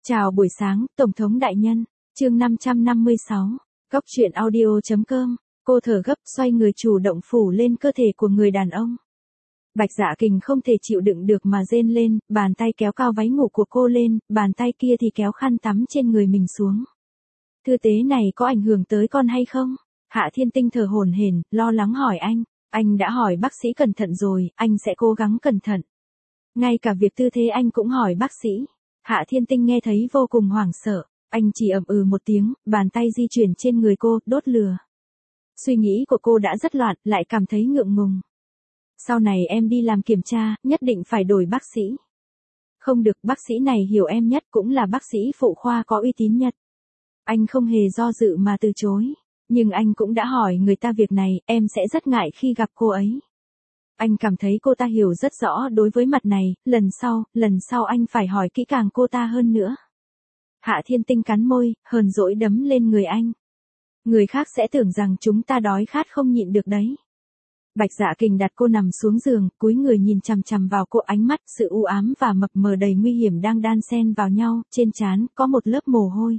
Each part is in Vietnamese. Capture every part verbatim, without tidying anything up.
Chào buổi sáng, Tổng thống đại nhân. Chương năm trăm năm mươi sáu. Góc truyện audio.com. Cô thở gấp xoay người chủ động phủ lên cơ thể của người đàn ông. Bạch Dạ Kình không thể chịu đựng được mà rên lên, bàn tay kéo cao váy ngủ của cô lên, bàn tay kia thì kéo khăn tắm trên người mình xuống. Tư thế này có ảnh hưởng tới con hay không? Hạ Thiên Tinh thở hổn hển, lo lắng hỏi anh. Anh đã hỏi bác sĩ cẩn thận rồi, anh sẽ cố gắng cẩn thận. Ngay cả việc tư thế anh cũng hỏi bác sĩ. Hạ Thiên Tinh nghe thấy vô cùng hoảng sợ, anh chỉ ậm ừ một tiếng, bàn tay di chuyển trên người cô, đốt lửa. Suy nghĩ của cô đã rất loạn, lại cảm thấy ngượng ngùng. Sau này em đi làm kiểm tra, nhất định phải đổi bác sĩ. Không được, bác sĩ này hiểu em nhất, cũng là bác sĩ phụ khoa có uy tín nhất. Anh không hề do dự mà từ chối, nhưng anh cũng đã hỏi người ta việc này, em sẽ rất ngại khi gặp cô ấy. Anh cảm thấy cô ta hiểu rất rõ đối với mặt này, lần sau, lần sau anh phải hỏi kỹ càng cô ta hơn nữa. Hạ Thiên Tinh cắn môi, hờn dỗi đấm lên người anh. Người khác sẽ tưởng rằng chúng ta đói khát không nhịn được đấy. Bạch Dạ Kình đặt cô nằm xuống giường, cúi người nhìn chằm chằm vào cô, ánh mắt, sự u ám và mập mờ đầy nguy hiểm đang đan xen vào nhau, trên trán có một lớp mồ hôi.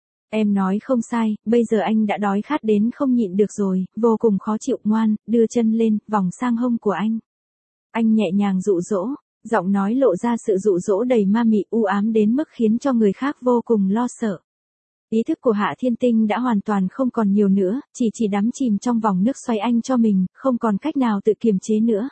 Em nói không sai, bây giờ anh đã đói khát đến không nhịn được rồi, vô cùng khó chịu. Ngoan, đưa chân lên, vòng sang hông của anh. Anh nhẹ nhàng dụ dỗ, giọng nói lộ ra sự dụ dỗ đầy ma mị, u ám đến mức khiến cho người khác vô cùng lo sợ. Ý thức của Hạ Thiên Tinh đã hoàn toàn không còn nhiều nữa, chỉ chỉ đắm chìm trong vòng nước xoay anh cho mình, không còn cách nào tự kiềm chế nữa.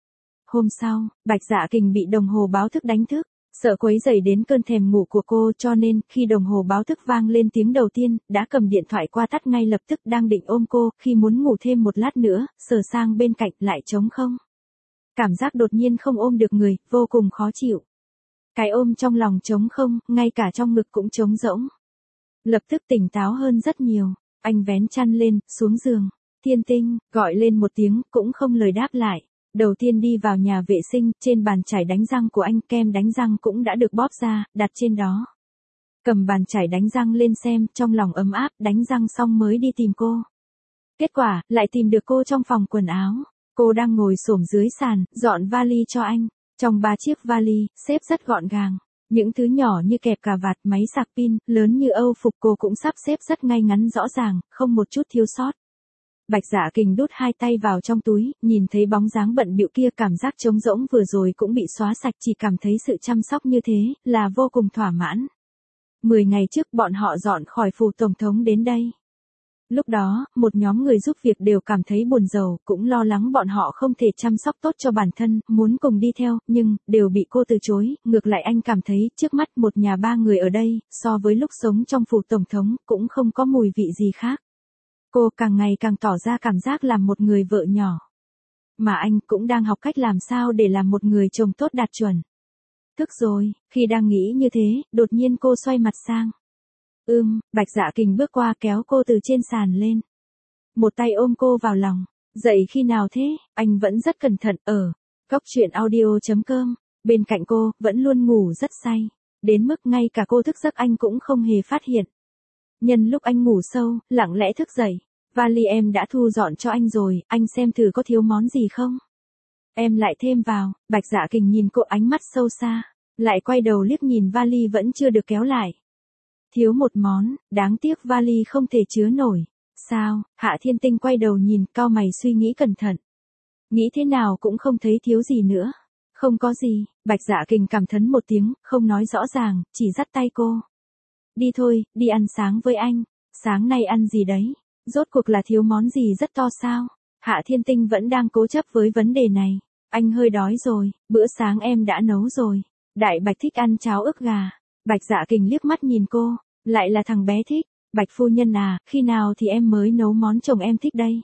Hôm sau, Bạch Dạ Kình bị đồng hồ báo thức đánh thức. Sợ quấy rầy đến cơn thèm ngủ của cô, cho nên, khi đồng hồ báo thức vang lên tiếng đầu tiên, đã cầm điện thoại qua tắt ngay lập tức, đang định ôm cô, khi muốn ngủ thêm một lát nữa, sờ sang bên cạnh lại trống không. Cảm giác đột nhiên không ôm được người, vô cùng khó chịu. Cái ôm trong lòng trống không, ngay cả trong ngực cũng trống rỗng. Lập tức tỉnh táo hơn rất nhiều, anh vén chăn lên, xuống giường. Thiên Tinh, gọi lên một tiếng, cũng không lời đáp lại. Đầu tiên đi vào nhà vệ sinh, trên bàn chải đánh răng của anh, kem đánh răng cũng đã được bóp ra, đặt trên đó. Cầm bàn chải đánh răng lên xem, trong lòng ấm áp, đánh răng xong mới đi tìm cô. Kết quả, lại tìm được cô trong phòng quần áo. Cô đang ngồi xổm dưới sàn, dọn vali cho anh. Trong ba chiếc vali, xếp rất gọn gàng. Những thứ nhỏ như kẹp cà vạt, máy sạc pin, lớn như âu phục cô cũng sắp xếp rất ngay ngắn rõ ràng, không một chút thiếu sót. Bạch Dạ Kình đút hai tay vào trong túi, nhìn thấy bóng dáng bận bịu kia, cảm giác trống rỗng vừa rồi cũng bị xóa sạch, chỉ cảm thấy sự chăm sóc như thế, là vô cùng thỏa mãn. Mười ngày trước bọn họ dọn khỏi phủ tổng thống đến đây. Lúc đó, một nhóm người giúp việc đều cảm thấy buồn rầu, cũng lo lắng bọn họ không thể chăm sóc tốt cho bản thân, muốn cùng đi theo, nhưng, đều bị cô từ chối. Ngược lại anh cảm thấy, trước mắt một nhà ba người ở đây, so với lúc sống trong phủ tổng thống, cũng không có mùi vị gì khác. Cô càng ngày càng tỏ ra cảm giác làm một người vợ nhỏ. Mà anh cũng đang học cách làm sao để làm một người chồng tốt đạt chuẩn. Thức rồi, khi đang nghĩ như thế, đột nhiên cô xoay mặt sang. Ưm, Bạch Dạ Kình bước qua kéo cô từ trên sàn lên. Một tay ôm cô vào lòng. Dậy khi nào thế? Anh vẫn rất cẩn thận, ở góc truyện audio.com. Bên cạnh cô, vẫn luôn ngủ rất say. Đến mức ngay cả cô thức giấc anh cũng không hề phát hiện. Nhân lúc anh ngủ sâu, lặng lẽ thức dậy. Vali em đã thu dọn cho anh rồi, anh xem thử có thiếu món gì không? Em lại thêm vào. Bạch Dạ Kình nhìn cô, ánh mắt sâu xa. Lại quay đầu liếc nhìn vali vẫn chưa được kéo lại. Thiếu một món, đáng tiếc vali không thể chứa nổi. Sao? Hạ Thiên Tinh quay đầu nhìn, cau mày suy nghĩ cẩn thận. Nghĩ thế nào cũng không thấy thiếu gì nữa. Không có gì. Bạch Dạ Kình cảm thán một tiếng, không nói rõ ràng, chỉ dắt tay cô. Đi thôi, đi ăn sáng với anh. Sáng nay ăn gì đấy? Rốt cuộc là thiếu món gì rất to sao? Hạ Thiên Tinh vẫn đang cố chấp với vấn đề này. Anh hơi đói rồi, bữa sáng em đã nấu rồi. Đại Bạch thích ăn cháo ức gà. Bạch Dạ Kình liếc mắt nhìn cô, lại là thằng bé thích. Bạch phu nhân à, khi nào thì em mới nấu món chồng em thích đây?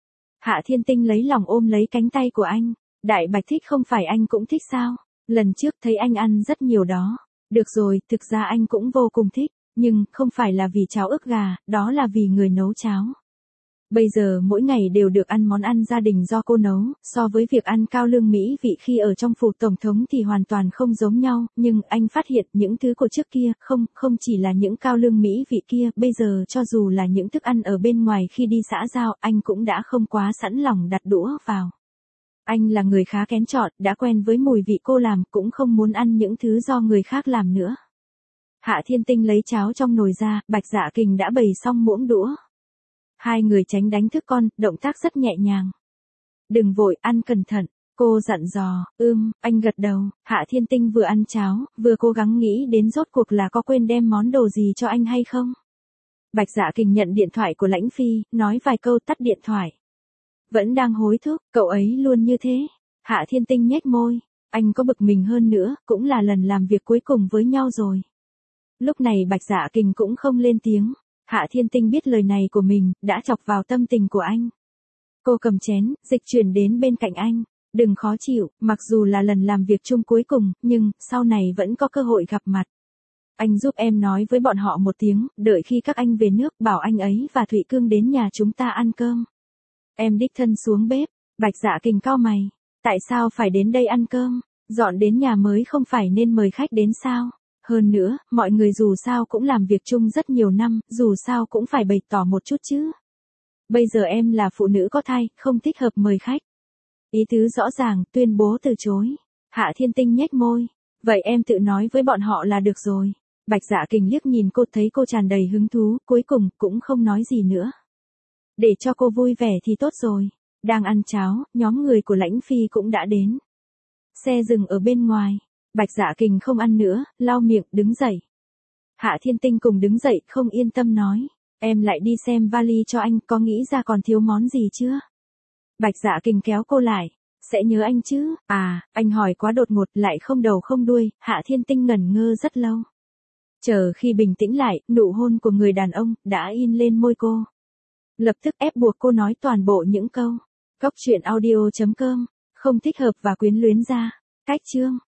Hạ Thiên Tinh lấy lòng ôm lấy cánh tay của anh. Đại Bạch thích không phải anh cũng thích sao? Lần trước thấy anh ăn rất nhiều đó. Được rồi, thực ra anh cũng vô cùng thích. Nhưng, không phải là vì cháo ức gà, đó là vì người nấu cháo. Bây giờ mỗi ngày đều được ăn món ăn gia đình do cô nấu, so với việc ăn cao lương mỹ vị khi ở trong phủ tổng thống thì hoàn toàn không giống nhau, nhưng anh phát hiện những thứ của trước kia, không, không chỉ là những cao lương mỹ vị kia, bây giờ cho dù là những thức ăn ở bên ngoài khi đi xã giao, anh cũng đã không quá sẵn lòng đặt đũa vào. Anh là người khá kén chọn, đã quen với mùi vị cô làm, cũng không muốn ăn những thứ do người khác làm nữa. Hạ Thiên Tinh lấy cháo trong nồi ra, Bạch Dạ Kình đã bày xong muỗng đũa. Hai người tránh đánh thức con, động tác rất nhẹ nhàng. Đừng vội, ăn cẩn thận, cô dặn dò. Ưm, anh gật đầu. Hạ Thiên Tinh vừa ăn cháo, vừa cố gắng nghĩ đến rốt cuộc là có quên đem món đồ gì cho anh hay không. Bạch Dạ Kình nhận điện thoại của Lãnh Phi, nói vài câu tắt điện thoại. Vẫn đang hối thúc, cậu ấy luôn như thế. Hạ Thiên Tinh nhếch môi, anh có bực mình hơn nữa, cũng là lần làm việc cuối cùng với nhau rồi. Lúc này Bạch Dạ Kình cũng không lên tiếng. Hạ Thiên Tinh biết lời này của mình, đã chọc vào tâm tình của anh. Cô cầm chén, dịch chuyển đến bên cạnh anh. Đừng khó chịu, mặc dù là lần làm việc chung cuối cùng, nhưng, sau này vẫn có cơ hội gặp mặt. Anh giúp em nói với bọn họ một tiếng, đợi khi các anh về nước, bảo anh ấy và Thụy Cương đến nhà chúng ta ăn cơm. Em đích thân xuống bếp. Bạch Dạ Kình cau mày. Tại sao phải đến đây ăn cơm? Dọn đến nhà mới không phải nên mời khách đến sao? Hơn nữa, mọi người dù sao cũng làm việc chung rất nhiều năm, dù sao cũng phải bày tỏ một chút chứ. Bây giờ em là phụ nữ có thai, không thích hợp mời khách. Ý tứ rõ ràng, tuyên bố từ chối. Hạ Thiên Tinh nhếch môi. Vậy em tự nói với bọn họ là được rồi. Bạch Dạ Kình liếc nhìn cô, thấy cô tràn đầy hứng thú, cuối cùng cũng không nói gì nữa. Để cho cô vui vẻ thì tốt rồi. Đang ăn cháo, nhóm người của Lãnh Phi cũng đã đến. Xe dừng ở bên ngoài. Bạch Dạ Kình không ăn nữa, lau miệng, đứng dậy. Hạ Thiên Tinh cùng đứng dậy, không yên tâm nói. Em lại đi xem vali cho anh, có nghĩ ra còn thiếu món gì chưa? Bạch Dạ Kình kéo cô lại. Sẽ nhớ anh chứ? À, anh hỏi quá đột ngột, lại không đầu không đuôi. Hạ Thiên Tinh ngẩn ngơ rất lâu. Chờ khi bình tĩnh lại, nụ hôn của người đàn ông đã in lên môi cô. Lập tức ép buộc cô nói toàn bộ những câu. Cóc truyện audio chấm com, không thích hợp và quyến luyến ra. Cách chương.